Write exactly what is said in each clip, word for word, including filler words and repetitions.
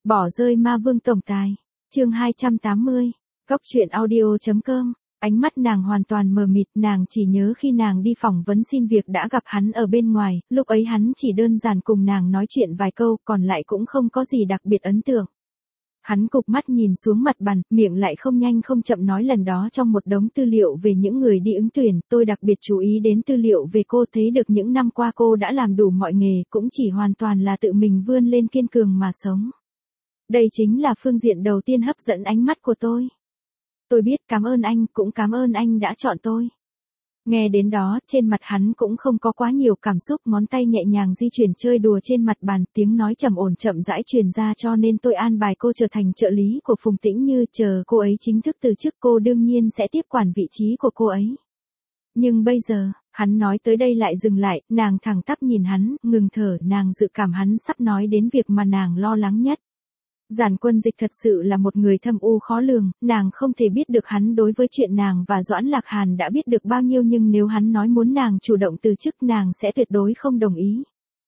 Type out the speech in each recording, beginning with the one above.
Bỏ rơi ma vương tổng tài. Chương hai trăm tám mươi. Cốc truyện audio.com. Ánh mắt nàng hoàn toàn mờ mịt, nàng chỉ nhớ khi nàng đi phỏng vấn xin việc đã gặp hắn ở bên ngoài, lúc ấy hắn chỉ đơn giản cùng nàng nói chuyện vài câu, còn lại cũng không có gì đặc biệt ấn tượng. Hắn cụp mắt nhìn xuống mặt bàn, miệng lại không nhanh không chậm nói lần đó trong một đống tư liệu về những người đi ứng tuyển, tôi đặc biệt chú ý đến tư liệu về cô, thấy được những năm qua cô đã làm đủ mọi nghề, cũng chỉ hoàn toàn là tự mình vươn lên kiên cường mà sống. Đây chính là phương diện đầu tiên hấp dẫn ánh mắt của tôi. Tôi biết, cảm ơn anh, cũng cảm ơn anh đã chọn tôi. Nghe đến đó, trên mặt hắn cũng không có quá nhiều cảm xúc, ngón tay nhẹ nhàng di chuyển chơi đùa trên mặt bàn, tiếng nói trầm ổn chậm rãi truyền ra, cho nên tôi an bài cô trở thành trợ lý của Phùng Tĩnh Như, chờ cô ấy chính thức từ chức cô đương nhiên sẽ tiếp quản vị trí của cô ấy. Nhưng bây giờ, hắn nói tới đây lại dừng lại, nàng thẳng tắp nhìn hắn, ngừng thở, nàng dự cảm hắn sắp nói đến việc mà nàng lo lắng nhất. Giản Quân Dịch thật sự là một người thâm u khó lường, nàng không thể biết được hắn đối với chuyện nàng và Doãn Lạc Hàn đã biết được bao nhiêu, nhưng nếu hắn nói muốn nàng chủ động từ chức nàng sẽ tuyệt đối không đồng ý.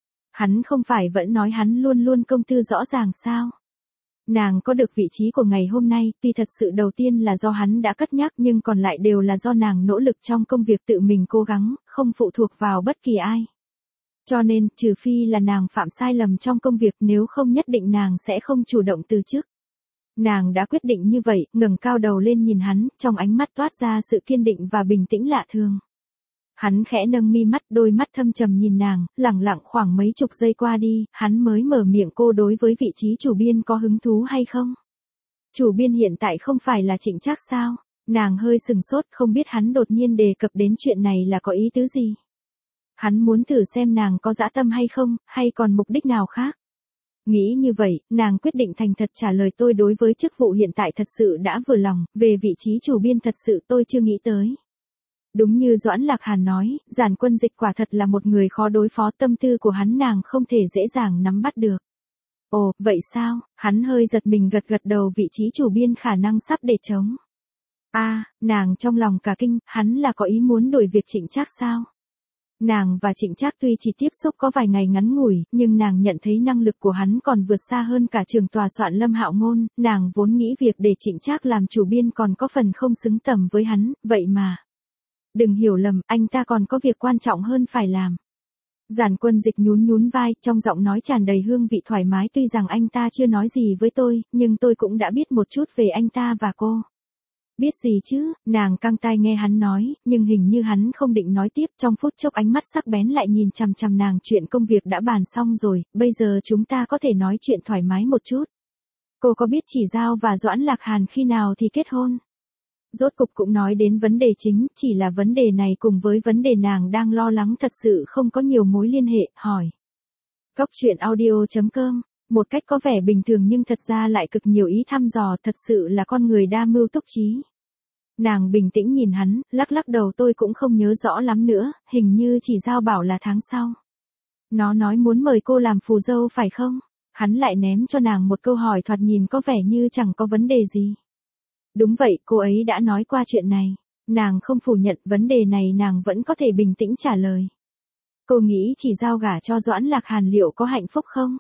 Hắn không phải vẫn nói hắn luôn luôn công tư rõ ràng sao? Nàng có được vị trí của ngày hôm nay, tuy thật sự đầu tiên là do hắn đã cất nhắc nhưng còn lại đều là do nàng nỗ lực trong công việc tự mình cố gắng, không phụ thuộc vào bất kỳ ai. Cho nên, trừ phi là nàng phạm sai lầm trong công việc, nếu không nhất định nàng sẽ không chủ động từ chức. Nàng đã quyết định như vậy, ngẩng cao đầu lên nhìn hắn, trong ánh mắt toát ra sự kiên định và bình tĩnh lạ thường. Hắn khẽ nâng mi mắt, đôi mắt thâm trầm nhìn nàng, lẳng lặng khoảng mấy chục giây qua đi, hắn mới mở miệng, cô đối với vị trí chủ biên có hứng thú hay không? Chủ biên hiện tại không phải là Trịnh Trác sao? Nàng hơi sừng sốt, không biết hắn đột nhiên đề cập đến chuyện này là có ý tứ gì. Hắn muốn thử xem nàng có dã tâm hay không, hay còn mục đích nào khác. Nghĩ như vậy, nàng quyết định thành thật trả lời, tôi đối với chức vụ hiện tại thật sự đã vừa lòng, về vị trí chủ biên thật sự tôi chưa nghĩ tới. Đúng như Doãn Lạc Hàn nói, Giản Quân Dịch quả thật là một người khó đối phó, tâm tư của hắn nàng không thể dễ dàng nắm bắt được. Ồ, vậy sao? Hắn hơi giật mình gật gật đầu, vị trí chủ biên khả năng sắp để trống. A, à, nàng trong lòng cả kinh, hắn là có ý muốn đuổi việc Trịnh Trác sao? Nàng và Trịnh Trác tuy chỉ tiếp xúc có vài ngày ngắn ngủi, nhưng nàng nhận thấy năng lực của hắn còn vượt xa hơn cả trưởng tòa soạn Lâm Hạo Ngôn, nàng vốn nghĩ việc để Trịnh Trác làm chủ biên còn có phần không xứng tầm với hắn, vậy mà. Đừng hiểu lầm, anh ta còn có việc quan trọng hơn phải làm. Giản Quân Dịch nhún nhún vai, trong giọng nói tràn đầy hương vị thoải mái, tuy rằng anh ta chưa nói gì với tôi, nhưng tôi cũng đã biết một chút về anh ta và cô. Biết gì chứ, nàng căng tai nghe hắn nói, nhưng hình như hắn không định nói tiếp, trong phút chốc ánh mắt sắc bén lại nhìn chằm chằm nàng, chuyện công việc đã bàn xong rồi, bây giờ chúng ta có thể nói chuyện thoải mái một chút. Cô có biết Chỉ Giao và Doãn Lạc Hàn khi nào thì kết hôn? Rốt cục cũng nói đến vấn đề chính, chỉ là vấn đề này cùng với vấn đề nàng đang lo lắng thật sự không có nhiều mối liên hệ, hỏi. Cốc truyện audio.com. Một cách có vẻ bình thường nhưng thật ra lại cực nhiều ý thăm dò, thật sự là con người đa mưu túc trí. Nàng bình tĩnh nhìn hắn, lắc lắc đầu, tôi cũng không nhớ rõ lắm nữa, hình như Chỉ Giao bảo là tháng sau. Nó nói muốn mời cô làm phù dâu phải không? Hắn lại ném cho nàng một câu hỏi thoạt nhìn có vẻ như chẳng có vấn đề gì. Đúng vậy, cô ấy đã nói qua chuyện này. Nàng không phủ nhận vấn đề này, nàng vẫn có thể bình tĩnh trả lời. Cô nghĩ Chỉ Giao gả cho Doãn Lạc Hàn liệu có hạnh phúc không?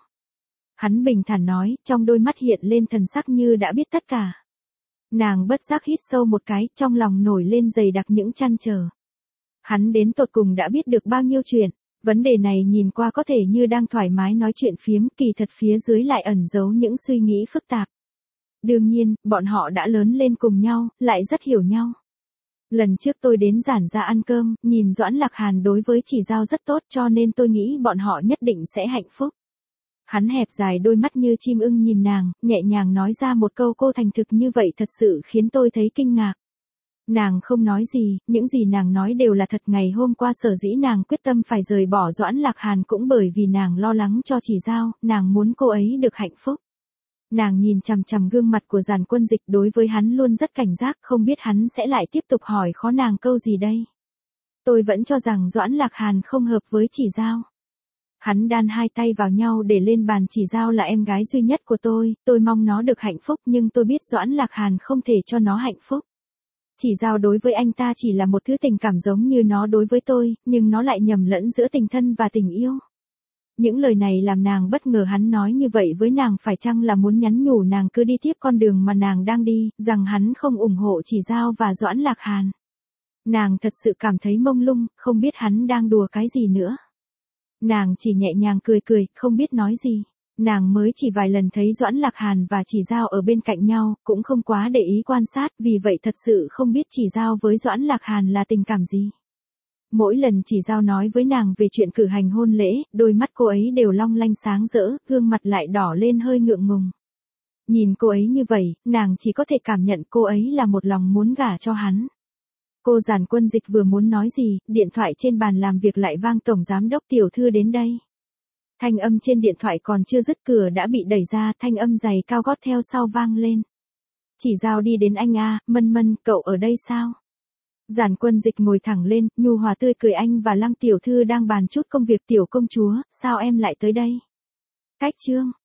Hắn bình thản nói, trong đôi mắt hiện lên thần sắc như đã biết tất cả. Nàng bất giác hít sâu một cái, trong lòng nổi lên dày đặc những trăn trở. Hắn đến tột cùng đã biết được bao nhiêu chuyện, vấn đề này nhìn qua có thể như đang thoải mái nói chuyện phiếm, kỳ thật phía dưới lại ẩn giấu những suy nghĩ phức tạp. Đương nhiên, bọn họ đã lớn lên cùng nhau, lại rất hiểu nhau. Lần trước tôi đến Giản gia ăn cơm, nhìn Doãn Lạc Hàn đối với Chỉ Giao rất tốt, cho nên tôi nghĩ bọn họ nhất định sẽ hạnh phúc. Hắn hẹp dài đôi mắt như chim ưng nhìn nàng, nhẹ nhàng nói ra một câu, cô thành thực như vậy thật sự khiến tôi thấy kinh ngạc. Nàng không nói gì, những gì nàng nói đều là thật. Ngày hôm qua sở dĩ nàng quyết tâm phải rời bỏ Doãn Lạc Hàn cũng bởi vì nàng lo lắng cho Chỉ Giao, nàng muốn cô ấy được hạnh phúc. Nàng nhìn chằm chằm gương mặt của Giản Quân Dịch, đối với hắn luôn rất cảnh giác, không biết hắn sẽ lại tiếp tục hỏi khó nàng câu gì đây. Tôi vẫn cho rằng Doãn Lạc Hàn không hợp với Chỉ Giao. Hắn đan hai tay vào nhau để lên bàn, Chỉ Giao là em gái duy nhất của tôi, tôi mong nó được hạnh phúc, nhưng tôi biết Doãn Lạc Hàn không thể cho nó hạnh phúc. Chỉ Giao đối với anh ta chỉ là một thứ tình cảm giống như nó đối với tôi, nhưng nó lại nhầm lẫn giữa tình thân và tình yêu. Những lời này làm nàng bất ngờ hắn nói như vậy với nàng phải chăng là muốn nhắn nhủ nàng cứ đi tiếp con đường mà nàng đang đi, rằng hắn không ủng hộ Chỉ Dao và Doãn Lạc Hàn. Nàng thật sự cảm thấy mông lung, không biết hắn đang đùa cái gì nữa. Nàng chỉ nhẹ nhàng cười cười, không biết nói gì. Nàng mới chỉ vài lần thấy Doãn Lạc Hàn và Chỉ Dao ở bên cạnh nhau, cũng không quá để ý quan sát, vì vậy thật sự không biết Chỉ Dao với Doãn Lạc Hàn là tình cảm gì. Mỗi lần Chỉ Dao nói với nàng về chuyện cử hành hôn lễ, đôi mắt cô ấy đều long lanh sáng rỡ, gương mặt lại đỏ lên hơi ngượng ngùng. Nhìn cô ấy như vậy, nàng chỉ có thể cảm nhận cô ấy là một lòng muốn gả cho hắn. Cô Giản Quân Dịch vừa muốn nói gì, điện thoại trên bàn làm việc lại vang tổng giám đốc Tiểu Thư đến đây. Thanh âm trên điện thoại còn chưa dứt cửa đã bị đẩy ra, thanh âm giày cao gót theo sau vang lên. Chỉ Dao đi đến anh a, Mân Mân, cậu ở đây sao? Giản Quân Dịch ngồi thẳng lên, nhu hòa tươi cười, anh và Lăng Tiểu Thư đang bàn chút công việc. Tiểu công chúa, sao em lại tới đây? Cách chương.